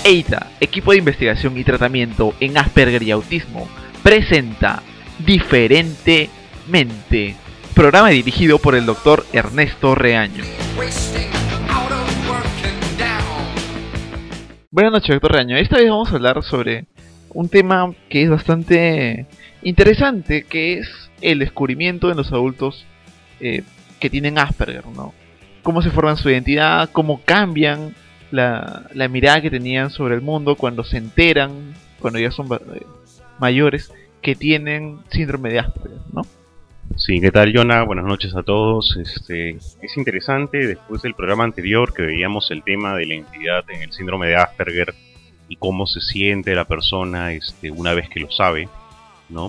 EITA, Equipo de Investigación y Tratamiento en Asperger y Autismo, presenta Diferentemente, programa dirigido por el Dr. Ernesto Reaño. Buenas noches, Dr. Reaño. Esta vez vamos a hablar sobre un tema que es bastante interesante, que es el descubrimiento en los adultos que tienen Asperger, ¿no? Cómo se forman su identidad, cómo cambian la mirada que tenían sobre el mundo cuando se enteran, cuando ya son mayores, que tienen síndrome de Asperger, ¿no? Sí, ¿qué tal, Jonah? Buenas noches a todos. Es interesante, después del programa anterior que veíamos el tema de la identidad en el síndrome de Asperger y cómo se siente la persona una vez que lo sabe, ¿no?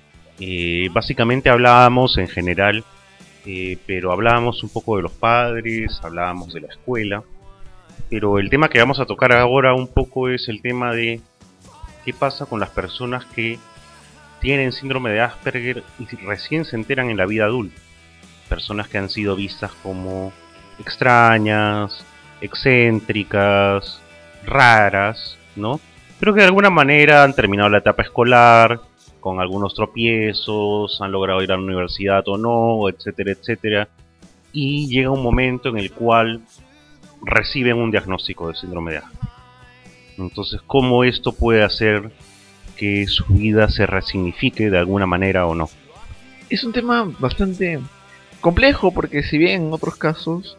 Básicamente hablábamos en general, pero hablábamos un poco de los padres, hablábamos de la escuela, pero el tema que vamos a tocar ahora un poco es el tema de qué pasa con las personas que tienen síndrome de Asperger y recién se enteran en la vida adulta. Personas que han sido vistas como extrañas, excéntricas, raras, ¿no? Pero que de alguna manera han terminado la etapa escolar con algunos tropiezos, han logrado ir a la universidad o no, etcétera, etcétera. Y llega un momento en el cual reciben un diagnóstico de síndrome de Asperger. Entonces, ¿cómo esto puede hacer que su vida se resignifique de alguna manera o no? Es un tema bastante complejo porque si bien en otros casos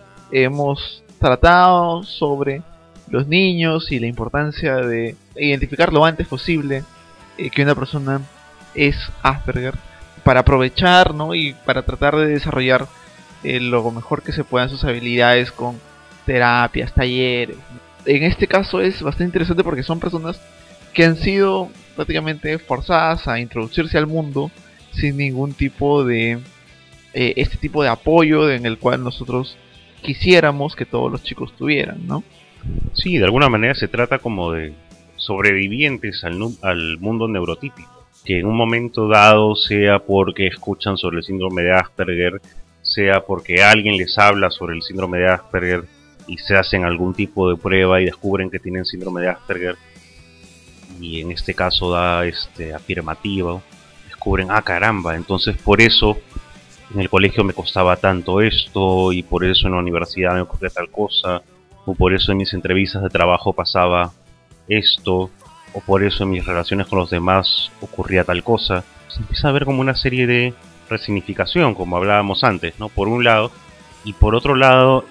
hemos tratado sobre los niños y la importancia de identificar lo antes posible que una persona es Asperger para aprovechar, ¿no? Y para tratar de desarrollar lo mejor que se puedan sus habilidades con terapias, talleres. En este caso es bastante interesante porque son personas que han sido prácticamente forzadas a introducirse al mundo sin ningún tipo de este tipo de apoyo en el cual nosotros quisiéramos que todos los chicos tuvieran, ¿no? Sí, de alguna manera se trata como de sobrevivientes al mundo neurotípico, que en un momento dado, sea porque escuchan sobre el síndrome de Asperger, sea porque alguien les habla sobre el síndrome de Asperger y se hacen algún tipo de prueba y descubren que tienen síndrome de Asperger, y en este caso da afirmativo, descubren, caramba, entonces por eso en el colegio me costaba tanto esto, y por eso en la universidad me ocurría tal cosa, o por eso en mis entrevistas de trabajo pasaba esto, o por eso en mis relaciones con los demás ocurría tal cosa. Se empieza a ver como una serie de resignificación, como hablábamos antes, ¿no? Por un lado, y por otro lado,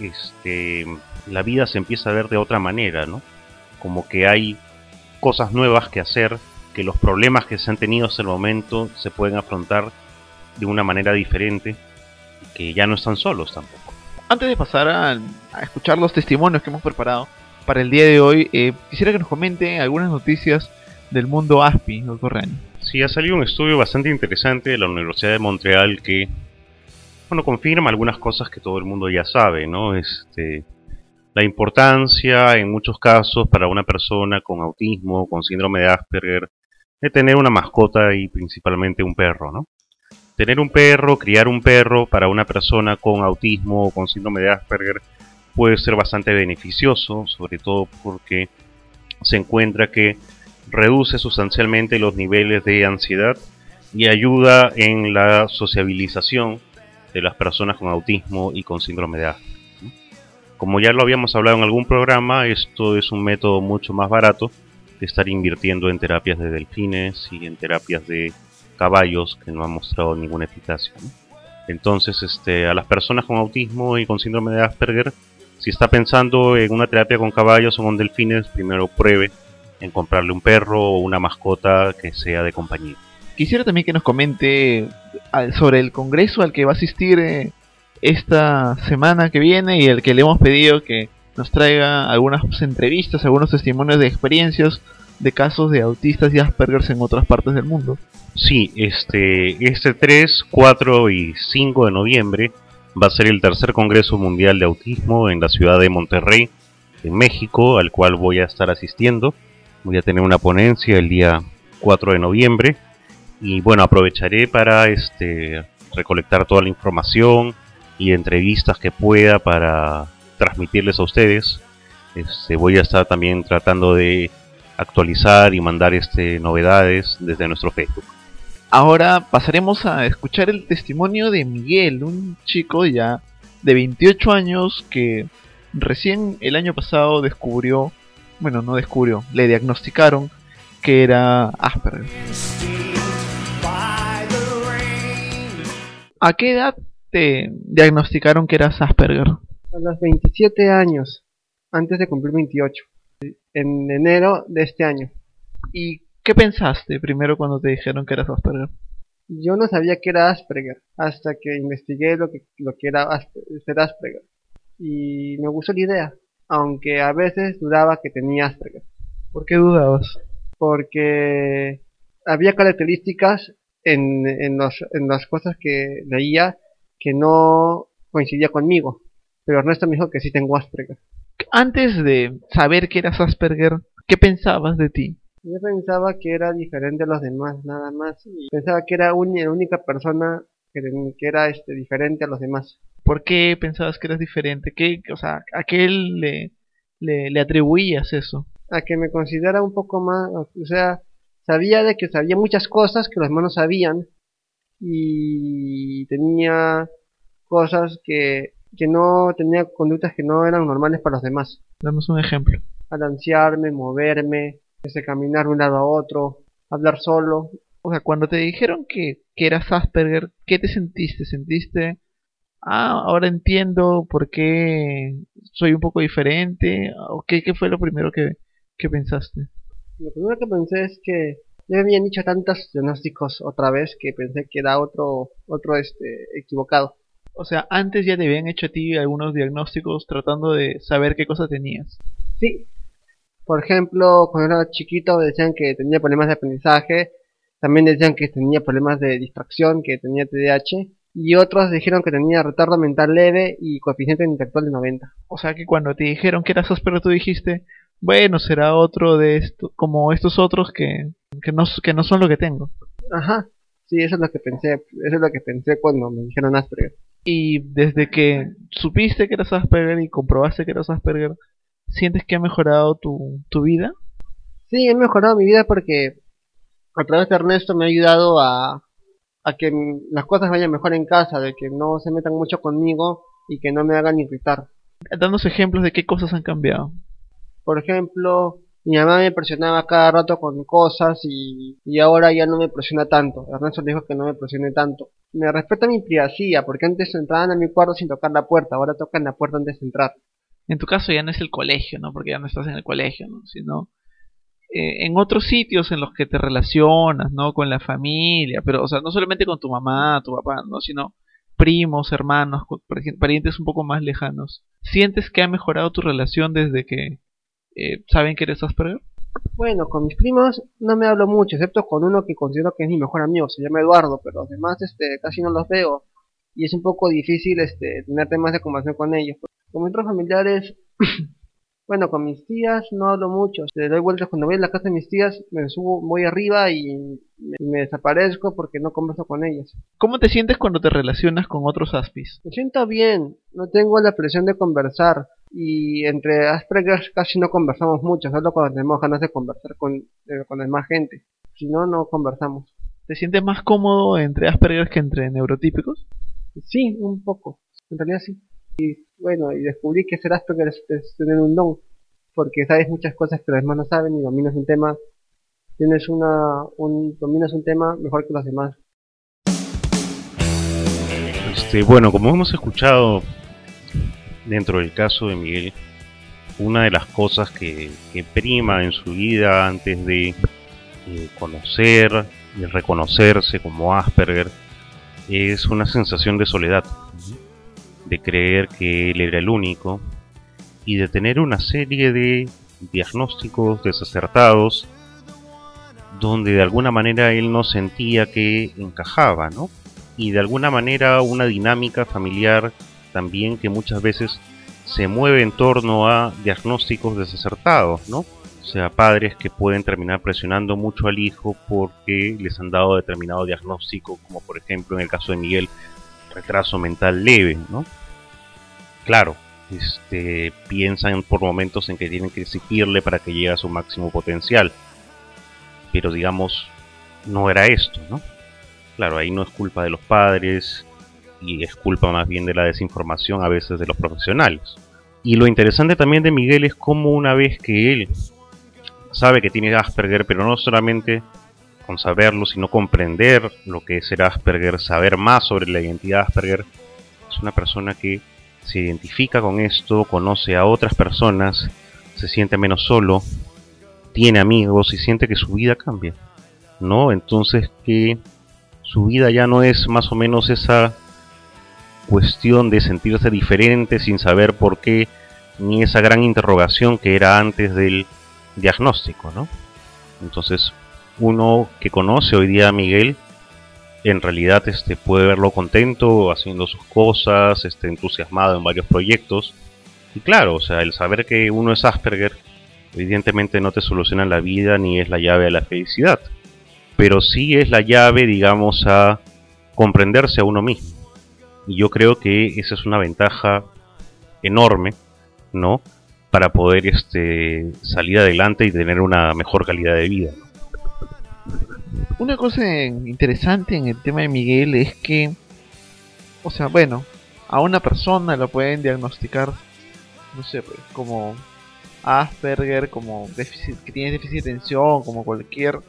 la vida se empieza a ver de otra manera, ¿no? Como que hay cosas nuevas que hacer, que los problemas que se han tenido hasta el momento se pueden afrontar de una manera diferente, y que ya no están solos tampoco. Antes de pasar a escuchar los testimonios que hemos preparado para el día de hoy, quisiera que nos comente algunas noticias del mundo ASPI, doctor Reaño. Sí, ha salido un estudio bastante interesante de la Universidad de Montreal que, confirma algunas cosas que todo el mundo ya sabe, ¿no? La importancia, en muchos casos, para una persona con autismo, con síndrome de Asperger, de tener una mascota y principalmente un perro, ¿no? Tener un perro, criar un perro para una persona con autismo o con síndrome de Asperger puede ser bastante beneficioso, sobre todo porque se encuentra que reduce sustancialmente los niveles de ansiedad y ayuda en la sociabilización de las personas con autismo y con síndrome de Asperger. Como ya lo habíamos hablado en algún programa, esto es un método mucho más barato que estar invirtiendo en terapias de delfines y en terapias de caballos que no han mostrado ninguna eficacia, ¿no? Entonces, a las personas con autismo y con síndrome de Asperger, si está pensando en una terapia con caballos o con delfines, primero pruebe en comprarle un perro o una mascota que sea de compañía. Quisiera también que nos comente sobre el congreso al que va a asistir esta semana que viene y el que le hemos pedido que nos traiga algunas entrevistas, algunos testimonios de experiencias de casos de autistas y Asperger en otras partes del mundo. Sí, este 3, 4 y 5 de noviembre va a ser el tercer Congreso Mundial de Autismo en la ciudad de Monterrey, en México, al cual voy a estar asistiendo. Voy a tener una ponencia el día 4 de noviembre y bueno, aprovecharé para recolectar toda la información y entrevistas que pueda para transmitirles a ustedes Voy a estar también tratando de actualizar y mandar novedades desde nuestro Facebook. Ahora pasaremos a escuchar el testimonio de Miguel, un chico ya de 28 años que recién el año pasado descubrió, bueno, no descubrió, le diagnosticaron que era Asperger. ¿A qué edad te diagnosticaron que eras Asperger? A los 27 años, antes de cumplir 28, en enero de este año. ¿Y qué pensaste primero cuando te dijeron que eras Asperger? Yo no sabía que era Asperger, hasta que investigué lo que era ser Asperger. Y me gustó la idea, aunque a veces dudaba que tenía Asperger. ¿Por qué dudabas? Porque había características en las cosas que leía que no coincidía conmigo. Pero Ernesto me dijo que sí tengo Asperger. Antes de saber que eras Asperger, ¿qué pensabas de ti? Yo pensaba que era diferente a los demás, nada más. Y pensaba que era la única persona que era diferente a los demás. ¿Por qué pensabas que eras diferente? O sea, ¿a qué le atribuías eso? A que me considera un poco más, o sea, sabía de que sabía muchas cosas que los demás no sabían y tenía cosas que no tenía conductas que no eran normales para los demás. Danos un ejemplo. Balancearme, moverme, caminar de un lado a otro, hablar solo. O sea, cuando te dijeron que eras Asperger, ¿qué te sentiste? ¿Sentiste, ahora entiendo por qué soy un poco diferente? ¿O qué fue lo primero que pensaste? Lo primero que pensé es que ya me habían dicho tantos diagnósticos otra vez que pensé que era otro equivocado. O sea, antes ya te habían hecho a ti algunos diagnósticos tratando de saber qué cosa tenías. Sí. Por ejemplo, cuando era chiquito decían que tenía problemas de aprendizaje, también decían que tenía problemas de distracción, que tenía TDAH, y otros dijeron que tenía retardo mental leve y coeficiente intelectual de 90. O sea que cuando te dijeron que eras Asperger tú dijiste, bueno, será otro de esto, como estos otros que no son lo que tengo. Ajá, sí, eso es lo que pensé cuando me dijeron Asperger. Y desde que supiste que eras Asperger y comprobaste que eras Asperger, ¿sientes que ha mejorado tu vida? Sí, he mejorado mi vida porque a través de Ernesto me ha ayudado a que las cosas vayan mejor en casa, de que no se metan mucho conmigo y que no me hagan irritar. Danos ejemplos de qué cosas han cambiado. Por ejemplo, mi mamá me presionaba cada rato con cosas y ahora ya no me presiona tanto. Ernesto dijo que no me presione tanto. Me respeta mi privacidad, porque antes entraban a mi cuarto sin tocar la puerta, ahora tocan la puerta antes de entrar. En tu caso ya no es el colegio, ¿no? Porque ya no estás en el colegio, ¿no? Sino en otros sitios en los que te relacionas, ¿no? Con la familia, pero, o sea, no solamente con tu mamá, tu papá, ¿no? Sino primos, hermanos, parientes un poco más lejanos. ¿Sientes que ha mejorado tu relación desde que saben que eres Asperger? Bueno, con mis primos no me hablo mucho, excepto con uno que considero que es mi mejor amigo, se llama Eduardo, pero los demás casi no los veo y es un poco difícil tener temas de conversación con ellos. Con mis otros familiares, bueno, con mis tías no hablo mucho, doy vueltas cuando voy a la casa de mis tías, voy arriba y me desaparezco porque no converso con ellas. ¿Cómo te sientes cuando te relacionas con otros Aspis? Me siento bien, no tengo la presión de conversar. Y entre Asperger casi no conversamos mucho, solo cuando tenemos ganas de conversar con demás gente. Si no, no conversamos. ¿Te sientes más cómodo entre Asperger que entre neurotípicos? Sí, un poco. En realidad sí. Y bueno, y descubrí que ser Asperger es tener un don. Porque sabes muchas cosas que los demás no saben y dominas un tema. Dominas un tema mejor que los demás. Bueno, como hemos escuchado dentro del caso de Miguel, una de las cosas que prima en su vida antes de conocer y reconocerse como Asperger es una sensación de soledad, de creer que él era el único y de tener una serie de diagnósticos desacertados donde de alguna manera él no sentía que encajaba, ¿no? Y de alguna manera una dinámica familiar también que muchas veces se mueve en torno a diagnósticos desacertados, ¿no? O sea, padres que pueden terminar presionando mucho al hijo porque les han dado determinado diagnóstico, como por ejemplo en el caso de Miguel, retraso mental leve, ¿no? Claro, piensan por momentos en que tienen que exigirle para que llegue a su máximo potencial. Pero digamos, no era esto, ¿no? Claro, ahí no es culpa de los padres y es culpa más bien de la desinformación a veces de los profesionales. Y lo interesante también de Miguel es cómo una vez que él sabe que tiene Asperger, pero no solamente con saberlo, sino comprender lo que es el Asperger, saber más sobre la identidad Asperger, es una persona que se identifica con esto, conoce a otras personas, se siente menos solo, tiene amigos y siente que su vida cambia, ¿no? Entonces que su vida ya no es más o menos esa cuestión de sentirse diferente sin saber por qué, ni esa gran interrogación que era antes del diagnóstico, ¿no? Entonces, uno que conoce hoy día a Miguel, en realidad puede verlo contento, haciendo sus cosas, entusiasmado en varios proyectos. Y claro, o sea, el saber que uno es Asperger, evidentemente no te soluciona la vida ni es la llave a la felicidad. Pero sí es la llave, digamos, a comprenderse a uno mismo. Y yo creo que esa es una ventaja enorme, ¿no? Para poder salir adelante y tener una mejor calidad de vida, ¿no? Una cosa interesante en el tema de Miguel es que, o sea, bueno, a una persona lo pueden diagnosticar, no sé, pues, como Asperger, como déficit, que tiene déficit de atención, como cualquier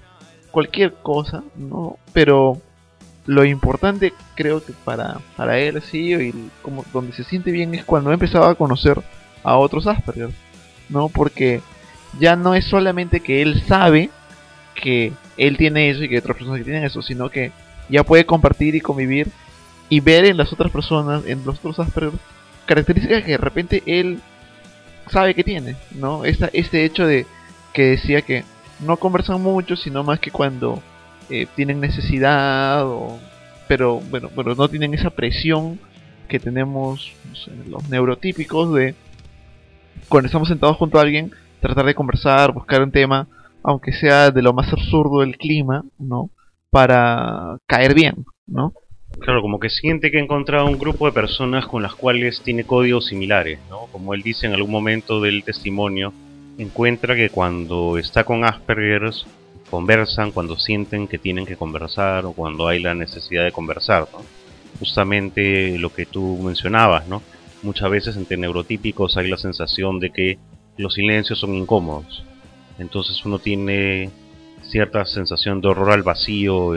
cosa, ¿no? Pero lo importante creo que para él sí, y como donde se siente bien es cuando empezaba a conocer a otros Asperger, ¿no? Porque ya no es solamente que él sabe que él tiene eso y que hay otras personas que tienen eso, sino que ya puede compartir y convivir y ver en las otras personas, en los otros Asperger, características que de repente él sabe que tiene, ¿no? Este hecho de que decía que no conversan mucho, sino más que cuando tienen necesidad, pero no tienen esa presión que tenemos, no sé, los neurotípicos de cuando estamos sentados junto a alguien, tratar de conversar, buscar un tema, aunque sea de lo más absurdo del clima, ¿no? Para caer bien, ¿no? Claro, como que siente que ha encontrado un grupo de personas con las cuales tiene códigos similares, ¿no? Como él dice en algún momento del testimonio, encuentra que cuando está con Asperger conversan cuando sienten que tienen que conversar o cuando hay la necesidad de conversar, ¿no? Justamente lo que tú mencionabas, ¿no? Muchas veces entre neurotípicos hay la sensación de que los silencios son incómodos. Entonces uno tiene cierta sensación de horror al vacío,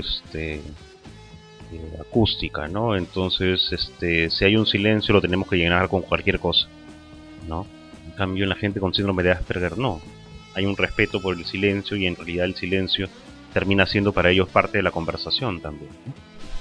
acústica, ¿no? Entonces, si hay un silencio lo tenemos que llenar con cualquier cosa, ¿no? En cambio, en la gente con síndrome de Asperger no. Hay un respeto por el silencio y en realidad el silencio termina siendo para ellos parte de la conversación también, ¿no?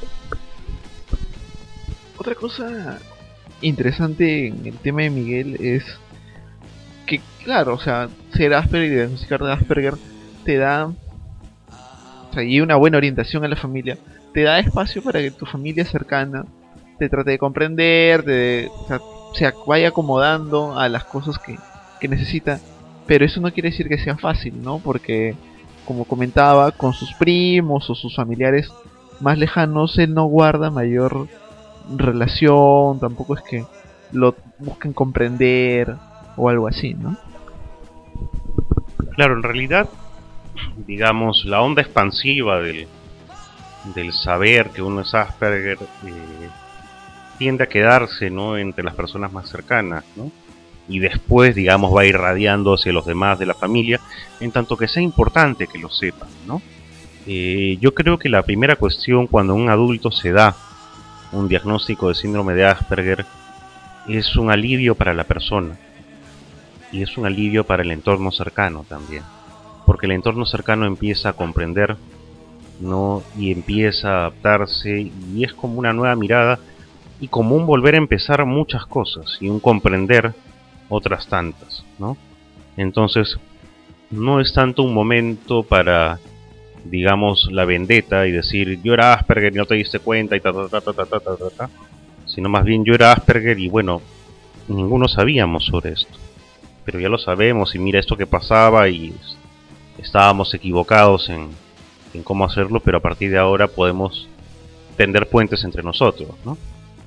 Otra cosa interesante en el tema de Miguel es que, claro, o sea, ser Asperger y diagnosticar de Asperger te da, o sea, y una buena orientación a la familia, te da espacio para que tu familia cercana te trate de comprender, o sea, se vaya acomodando a las cosas que necesita, pero eso no quiere decir que sea fácil, ¿no? Porque, como comentaba, con sus primos o sus familiares más lejanos, él no guarda mayor relación, tampoco es que lo busquen comprender o algo así, ¿no? Claro, en realidad, digamos, la onda expansiva del saber que uno es Asperger tiende a quedarse, ¿no?, entre las personas más cercanas, ¿no? Y después, digamos, va irradiando hacia los demás de la familia, en tanto que sea importante que lo sepan, ¿no? Yo creo que la primera cuestión cuando un adulto se da un diagnóstico de síndrome de Asperger es un alivio para la persona y es un alivio para el entorno cercano también, porque el entorno cercano empieza a comprender, ¿no?, y empieza a adaptarse y es como una nueva mirada y como un volver a empezar muchas cosas y un comprender otras tantas, ¿no? Entonces no es tanto un momento para, digamos, la vendetta y decir yo era Asperger y no te diste cuenta y sino más bien yo era Asperger y bueno, ninguno sabíamos sobre esto, pero ya lo sabemos y mira esto que pasaba y estábamos equivocados en cómo hacerlo, pero a partir de ahora podemos tender puentes entre nosotros, ¿no?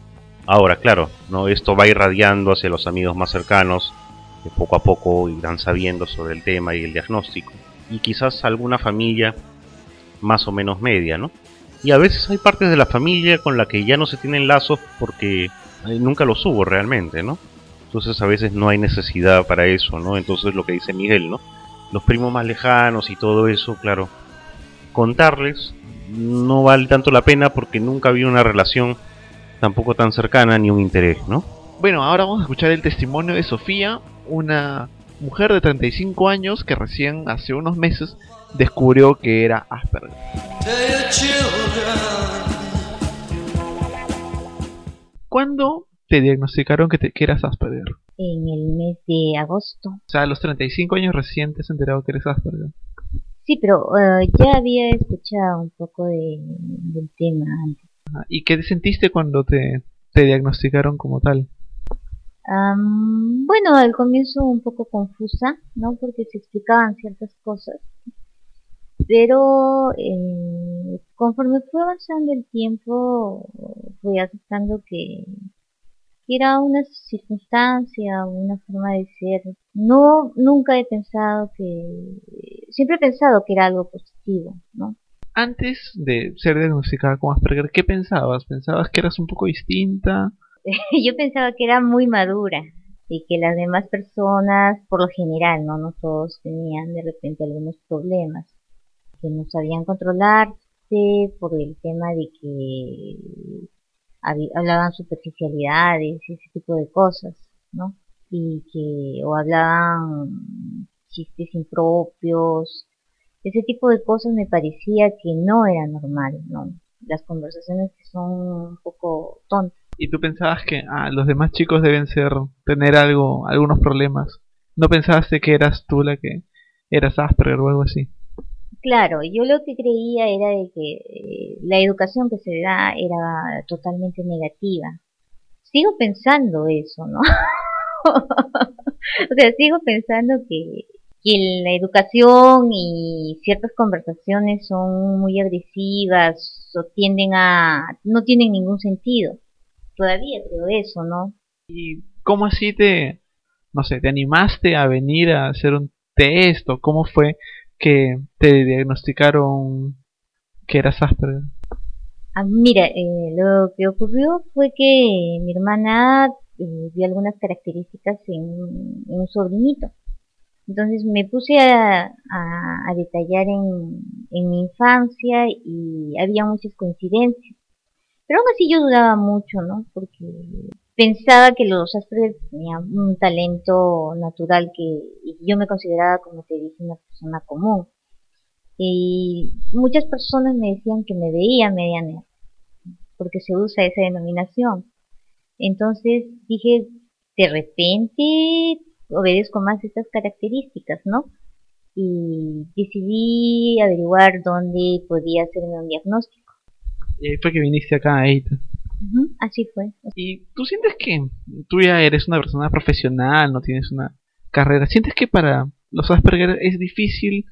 Ahora, claro, ¿no? Esto va irradiando hacia los amigos más cercanos, que poco a poco irán sabiendo sobre el tema y el diagnóstico. Y quizás alguna familia más o menos media, ¿no? Y a veces hay partes de la familia con la que ya no se tienen lazos porque nunca los hubo realmente, ¿no? Entonces a veces no hay necesidad para eso, ¿no? Entonces lo que dice Miguel, ¿no? Los primos más lejanos y todo eso, claro, contarles no vale tanto la pena porque nunca había una relación tampoco tan cercana ni un interés, ¿no? Bueno, ahora vamos a escuchar el testimonio de Sofía, una mujer de 35 años que recién hace unos meses descubrió que era Asperger. ¿Cuándo te diagnosticaron que eras Asperger? En el mes de agosto. O sea, a los 35 años recién te has enterado que eres Asperger. Sí, pero ya había escuchado un poco del tema antes. Ajá. ¿Y qué sentiste cuando te diagnosticaron como tal? Bueno, al comienzo un poco confusa, ¿no? Porque se explicaban ciertas cosas, pero conforme fue avanzando el tiempo, fui aceptando que era una circunstancia, una forma de ser. No, nunca he pensado siempre he pensado que era algo positivo, ¿no? Antes de ser diagnosticada como Asperger, ¿qué pensabas? ¿Pensabas que eras un poco distinta? Yo pensaba que era muy madura y que las demás personas, por lo general, no todos tenían de repente algunos problemas, que no sabían controlarse por el tema de que hablaban superficialidades y ese tipo de cosas, ¿no? Y que o hablaban chistes impropios, ese tipo de cosas me parecía que no era normal, ¿no? Las conversaciones que son un poco tontas. Y tú pensabas que los demás chicos deben tener algunos problemas. ¿No pensaste que eras tú la que eras Asperger o algo así? Claro, yo lo que creía era de que la educación que se da era totalmente negativa. Sigo pensando eso, ¿no? O sea, sigo pensando que la educación y ciertas conversaciones son muy agresivas o no tienen ningún sentido. Todavía creo eso, ¿no? ¿Y cómo así no sé, te animaste a venir a hacer un test o cómo fue que te diagnosticaron que eras Asperger? Mira, lo que ocurrió fue que mi hermana vio algunas características en un sobrinito. Entonces me puse a detallar en mi infancia y había muchas coincidencias. Pero aún así yo dudaba mucho, ¿no? Porque pensaba que los Asperger tenían un talento natural y yo me consideraba, como te dije, una persona común. Y muchas personas me decían que me veía media nerd, porque se usa esa denominación. Entonces dije, de repente obedezco más estas características, ¿no? Y decidí averiguar dónde podía hacerme un diagnóstico. Y ahí fue que viniste acá a EITA. Así fue. ¿Y tú sientes que tú ya eres una persona profesional, no tienes una carrera? ¿Sientes que para los Asperger es difícil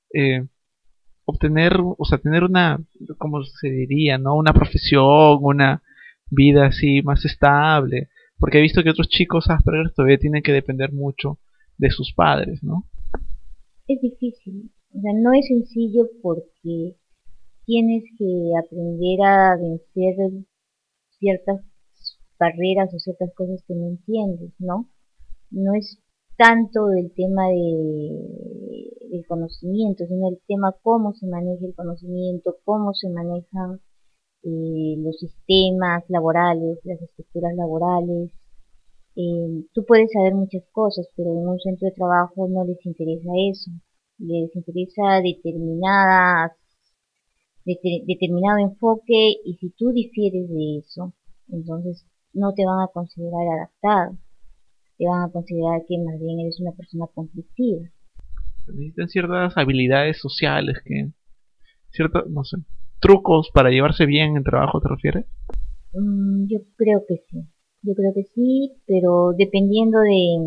obtener, o sea, tener una, ¿cómo se diría, no? Una profesión, una vida así más estable? Porque he visto que otros chicos Asperger todavía tienen que depender mucho de sus padres, ¿no? Es difícil, o sea, no es sencillo porque tienes que aprender a vencer ciertas barreras o ciertas cosas que no entiendes, ¿no? No es tanto el tema del conocimiento, sino el tema cómo se maneja el conocimiento, cómo se manejan los sistemas laborales, las estructuras laborales. Tú puedes saber muchas cosas, pero en un centro de trabajo no les interesa eso. Les interesa determinado enfoque y si tú difieres de eso, entonces no te van a considerar adaptado, te van a considerar que más bien eres una persona conflictiva. Necesitan ciertas habilidades sociales ciertos, no sé, trucos para llevarse bien en trabajo, ¿te refieres? Yo creo que sí, yo creo que sí, pero dependiendo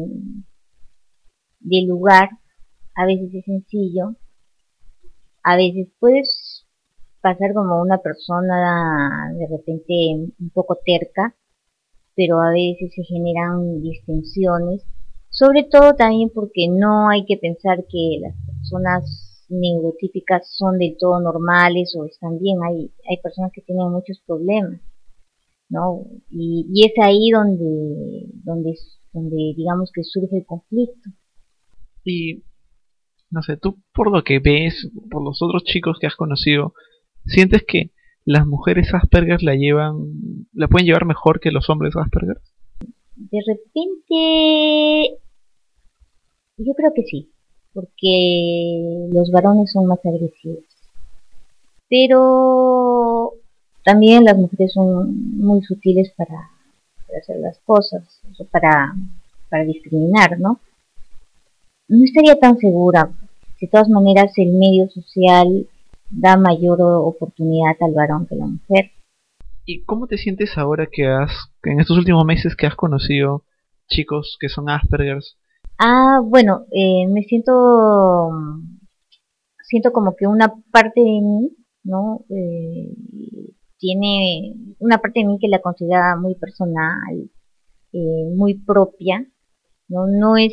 del lugar, a veces es sencillo, a veces puedes pasar como una persona de repente un poco terca, pero a veces se generan distensiones, sobre todo también porque no hay que pensar que las personas neurotípicas son del todo normales o están bien, hay personas que tienen muchos problemas, ¿no? Y es ahí donde digamos que surge el conflicto. Y no sé, tú por lo que ves, por los otros chicos que has conocido, ¿sientes que las mujeres Asperger la pueden llevar mejor que los hombres Asperger? De repente, yo creo que sí, porque los varones son más agresivos. Pero también las mujeres son muy sutiles para hacer las cosas, o sea, para discriminar, ¿no? No estaría tan segura. De todas maneras, el medio social da mayor oportunidad al varón que a la mujer. ¿Y cómo te sientes ahora que en estos últimos meses que has conocido chicos que son Aspergers? Bueno, siento como que una parte de mí, ¿no? Tiene una parte de mí que la considera muy personal, muy propia, ¿no?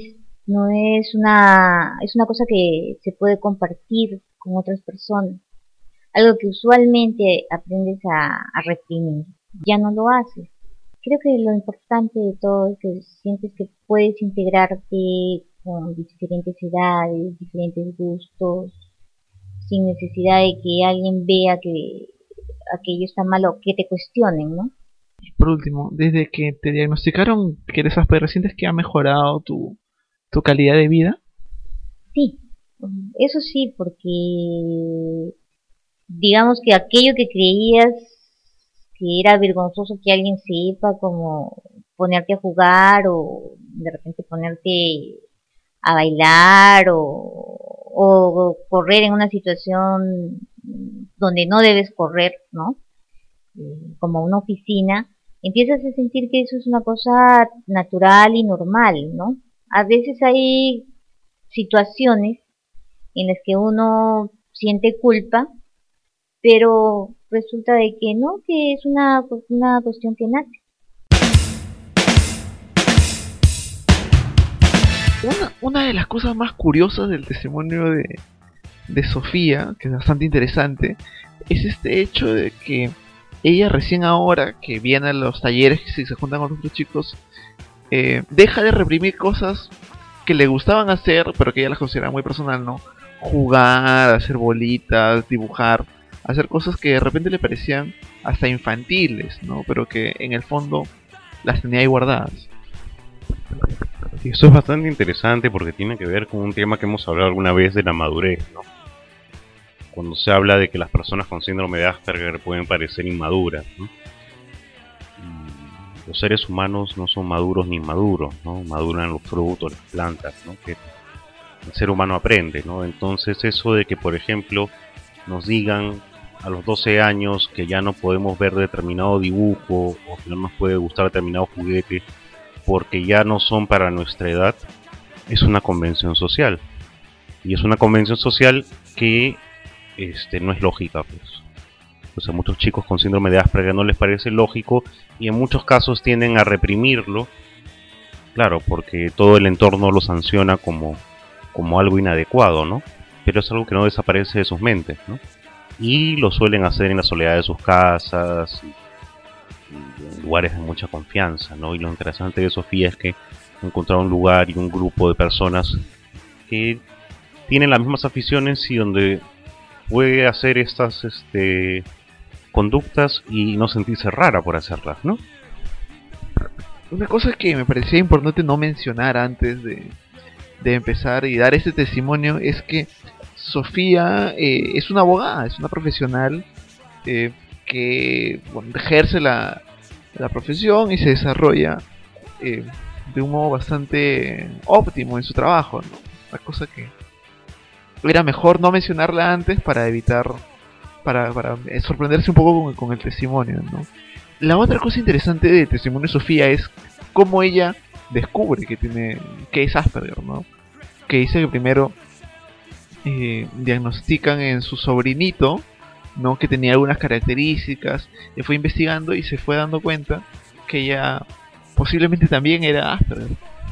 Es una cosa que se puede compartir con otras personas, algo que usualmente aprendes a reprimir, ya no lo haces. Creo que lo importante de todo es que sientes que puedes integrarte con diferentes edades, diferentes gustos, sin necesidad de que alguien vea que aquello está mal o que te cuestionen, ¿no? Y por último, desde que te diagnosticaron que eres Asperger, ¿sientes que ha mejorado tu calidad de vida? Sí, eso sí, porque digamos que aquello que creías que era vergonzoso que alguien sepa, como ponerte a jugar o de repente ponerte a bailar o correr en una situación donde no debes correr, ¿no? Como una oficina, empiezas a sentir que eso es una cosa natural y normal, ¿no? A veces hay situaciones en las que uno siente culpa, pero resulta de que no, que es una cuestión que nace. Una de las cosas más curiosas del testimonio de Sofía, que es bastante interesante, es este hecho de que ella recién ahora que viene a los talleres y se juntan con los otros chicos, deja de reprimir cosas que le gustaban hacer, pero que ella las considera muy personal, ¿no? Jugar, hacer bolitas, dibujar, hacer cosas que de repente le parecían hasta infantiles, ¿no? Pero que en el fondo las tenía ahí guardadas. Y eso es bastante interesante porque tiene que ver con un tema que hemos hablado alguna vez de la madurez, ¿no? Cuando se habla de que las personas con síndrome de Asperger pueden parecer inmaduras, ¿no? Los seres humanos no son maduros ni inmaduros, ¿no? Maduran los frutos, las plantas, ¿no? Que el ser humano aprende, ¿no? Entonces eso de que, por ejemplo, nos digan a los 12 años que ya no podemos ver determinado dibujo o que no nos puede gustar determinado juguete porque ya no son para nuestra edad, es una convención social. Y es una convención social que no es lógica, pues. O sea, muchos chicos con síndrome de Asperger no les parece lógico y en muchos casos tienden a reprimirlo, claro, porque todo el entorno lo sanciona como algo inadecuado, ¿no? Pero es algo que no desaparece de sus mentes, ¿no? Y lo suelen hacer en la soledad de sus casas, y en lugares de mucha confianza, ¿no? Y lo interesante de Sofía es que ha encontrado un lugar y un grupo de personas que tienen las mismas aficiones y donde puede hacer estas conductas y no sentirse rara por hacerlas, ¿no? Una cosa que me parecía importante no mencionar antes de empezar y dar este testimonio es que Sofía es una abogada, es una profesional que ejerce la profesión y se desarrolla de un modo bastante óptimo en su trabajo, ¿no? Una cosa que era mejor no mencionarla antes para evitar, para sorprenderse un poco con el testimonio, ¿no? La otra cosa interesante del testimonio de Sofía es cómo ella descubre que es Asperger, ¿no? Que dice que primero diagnostican en su sobrinito, ¿no? Que tenía algunas características, y fue investigando y se fue dando cuenta que ella posiblemente también era Asperger.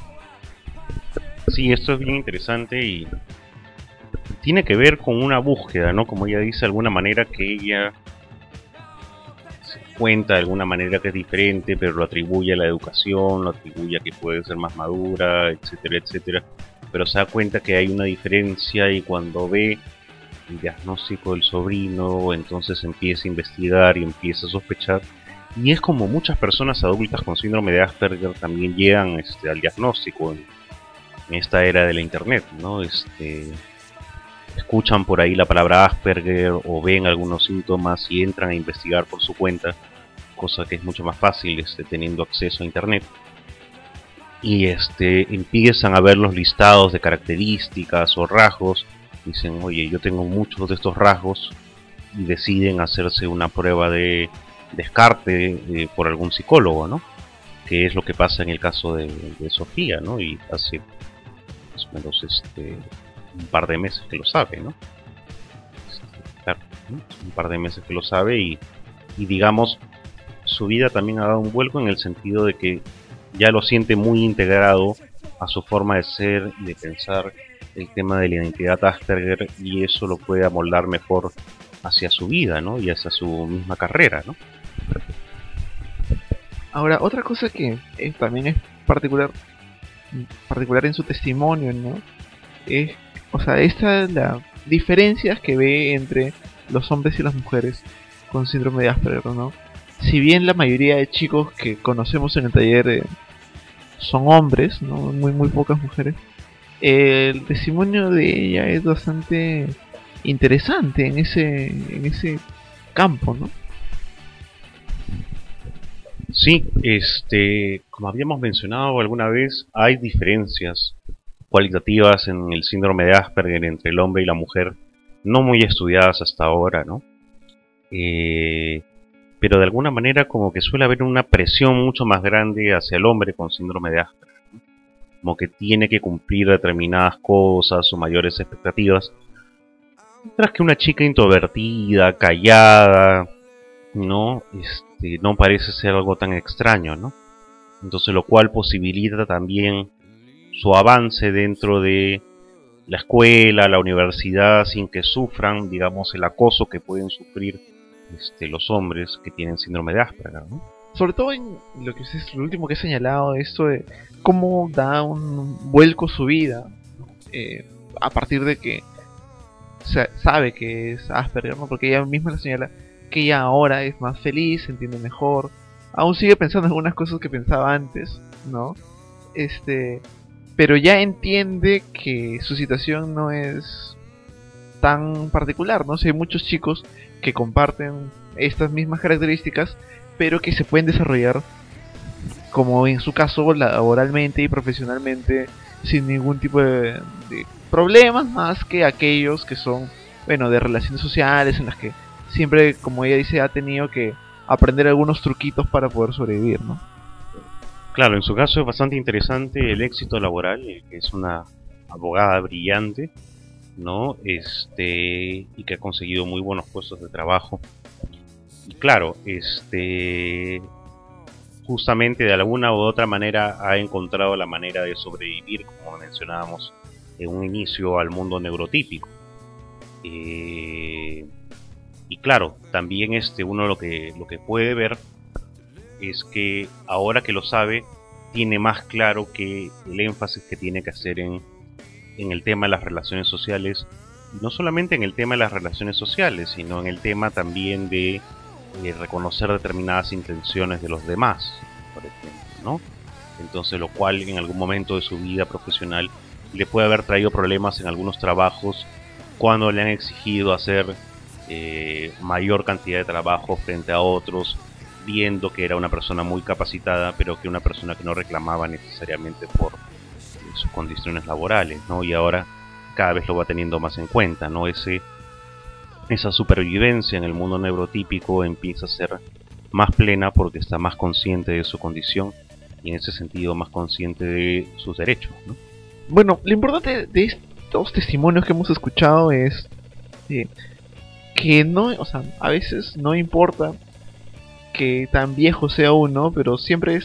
Sí, esto es bien interesante y tiene que ver con una búsqueda, ¿no? Como ella dice, de alguna manera que ella se cuenta de alguna manera que es diferente, pero lo atribuye a la educación, lo atribuye a que puede ser más madura, etcétera, etcétera. Pero se da cuenta que hay una diferencia y cuando ve el diagnóstico del sobrino, entonces empieza a investigar y empieza a sospechar. Y es como muchas personas adultas con síndrome de Asperger también llegan al diagnóstico en esta era de la internet, ¿no? Escuchan por ahí la palabra Asperger o ven algunos síntomas y entran a investigar por su cuenta, cosa que es mucho más fácil teniendo acceso a internet. Y empiezan a ver los listados de características o rasgos. Dicen, oye, yo tengo muchos de estos rasgos, y deciden hacerse una prueba de descarte por algún psicólogo, ¿no? Que es lo que pasa en el caso de Sofía, ¿no? Y hace más o menos un par de meses que lo sabe, ¿no? Claro, ¿no? Un par de meses que lo sabe y digamos, su vida también ha dado un vuelco en el sentido de que ya lo siente muy integrado a su forma de ser y de pensar el tema de la identidad Asperger, y eso lo puede amoldar mejor hacia su vida, ¿no? Y hacia su misma carrera, ¿no? Ahora, otra cosa que también es particular en su testimonio, ¿no? Es, o sea, las diferencias que ve entre los hombres y las mujeres con síndrome de Asperger, ¿no? Si bien la mayoría de chicos que conocemos en el taller son hombres, ¿no? Muy pocas mujeres. El testimonio de ella es bastante interesante en ese campo, ¿no? Sí, como habíamos mencionado alguna vez, hay diferencias cualitativas en el síndrome de Asperger entre el hombre y la mujer, no muy estudiadas hasta ahora, ¿no? Pero de alguna manera como que suele haber una presión mucho más grande hacia el hombre con síndrome de Asperger, ¿no? Como que tiene que cumplir determinadas cosas o mayores expectativas, mientras que una chica introvertida, callada, ¿no? No parece ser algo tan extraño, ¿no? Entonces lo cual posibilita también su avance dentro de la escuela, la universidad, sin que sufran, digamos, el acoso que pueden sufrir los hombres que tienen síndrome de Asperger, ¿no? Sobre todo en lo que es lo último que he señalado, esto de cómo da un vuelco su vida, a partir de que sabe que es Asperger, ¿no? Porque ella misma la señala que ella ahora es más feliz, se entiende mejor, aún sigue pensando en algunas cosas que pensaba antes, ¿no? Pero ya entiende que su situación no es tan particular, ¿no? O sea, hay muchos chicos que comparten estas mismas características, pero que se pueden desarrollar, como en su caso, laboralmente y profesionalmente, sin ningún tipo de problemas, más que aquellos que son, bueno, de relaciones sociales, en las que siempre, como ella dice, ha tenido que aprender algunos truquitos para poder sobrevivir, ¿no? Claro, en su caso es bastante interesante el éxito laboral, que es una abogada brillante, ¿no? Y que ha conseguido muy buenos puestos de trabajo. Y claro, justamente de alguna u otra manera ha encontrado la manera de sobrevivir, como mencionábamos en un inicio, al mundo neurotípico. Y claro, también uno lo que puede ver es que ahora que lo sabe, tiene más claro que el énfasis que tiene que hacer en el tema de las relaciones sociales, y no solamente en el tema de las relaciones sociales, sino en el tema también de reconocer determinadas intenciones de los demás, por ejemplo, ¿no? Entonces, lo cual en algún momento de su vida profesional le puede haber traído problemas en algunos trabajos cuando le han exigido hacer mayor cantidad de trabajo frente a otros, viendo que era una persona muy capacitada, pero que una persona que no reclamaba necesariamente por sus condiciones laborales, ¿no? Y ahora cada vez lo va teniendo más en cuenta, ¿no? Esa supervivencia en el mundo neurotípico empieza a ser más plena porque está más consciente de su condición y en ese sentido más consciente de sus derechos, ¿no? Bueno, lo importante de estos testimonios que hemos escuchado es que no, o sea, a veces no importa que tan viejo sea uno, pero siempre es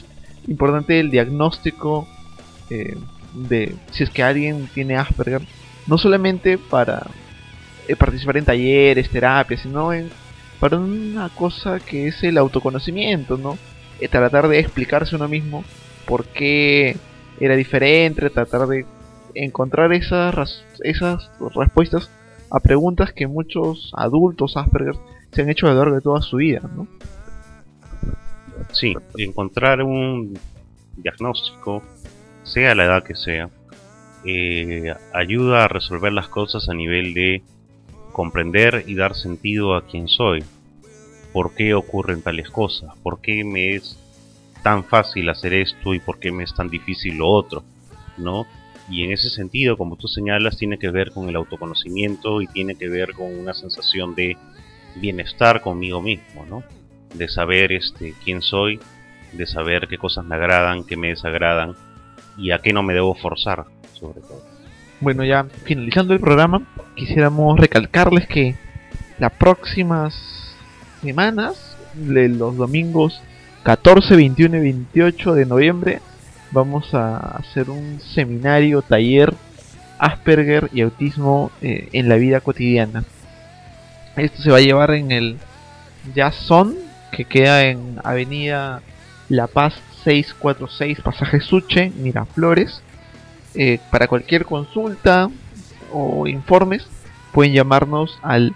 importante el diagnóstico de si es que alguien tiene Asperger, no solamente para participar en talleres, terapias, sino para una cosa que es el autoconocimiento, ¿no? Tratar de explicarse uno mismo por qué era diferente, tratar de encontrar esas respuestas a preguntas que muchos adultos Asperger se han hecho a lo largo de toda su vida, ¿no? Sí, encontrar un diagnóstico, sea la edad que sea, ayuda a resolver las cosas a nivel de comprender y dar sentido a quién soy, por qué ocurren tales cosas, por qué me es tan fácil hacer esto y por qué me es tan difícil lo otro, ¿no? Y en ese sentido, como tú señalas, tiene que ver con el autoconocimiento y tiene que ver con una sensación de bienestar conmigo mismo, ¿no? De saber quién soy, de saber qué cosas me agradan, qué me desagradan y a qué no me debo forzar, sobre todo. Bueno, ya finalizando el programa, quisiéramos recalcarles que las próximas semanas, los domingos 14, 21 y 28 de noviembre, vamos a hacer un seminario, taller Asperger y autismo en la vida cotidiana. Esto se va a llevar en el Jason, que queda en Avenida La Paz 646, Pasaje Suche, Miraflores. Para cualquier consulta o informes pueden llamarnos al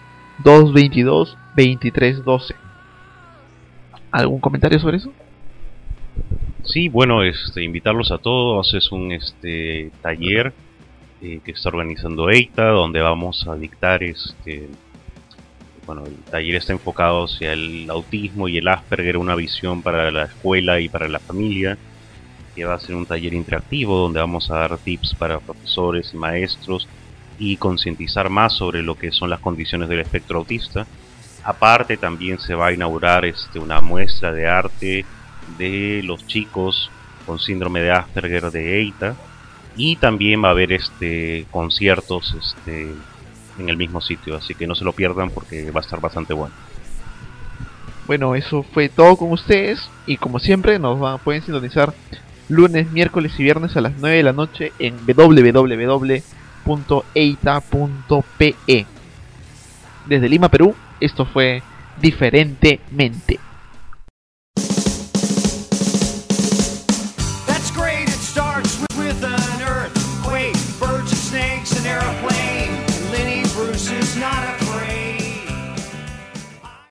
222-2312. ¿Algún comentario sobre eso? Sí, bueno, invitarlos a todos. Es un taller que está organizando EITA, donde vamos a dictar bueno, el taller está enfocado hacia el autismo y el Asperger, una visión para la escuela y para la familia, que va a ser un taller interactivo donde vamos a dar tips para profesores y maestros y concientizar más sobre lo que son las condiciones del espectro autista. Aparte también se va a inaugurar una muestra de arte de los chicos con síndrome de Asperger de EITA, y también va a haber conciertos en el mismo sitio, así que no se lo pierdan porque va a estar bastante bueno. Bueno, eso fue todo con ustedes, y como siempre pueden sintonizar lunes, miércoles y viernes a las 9 de la noche en www.eita.pe. Desde Lima, Perú, esto fue Diferentemente.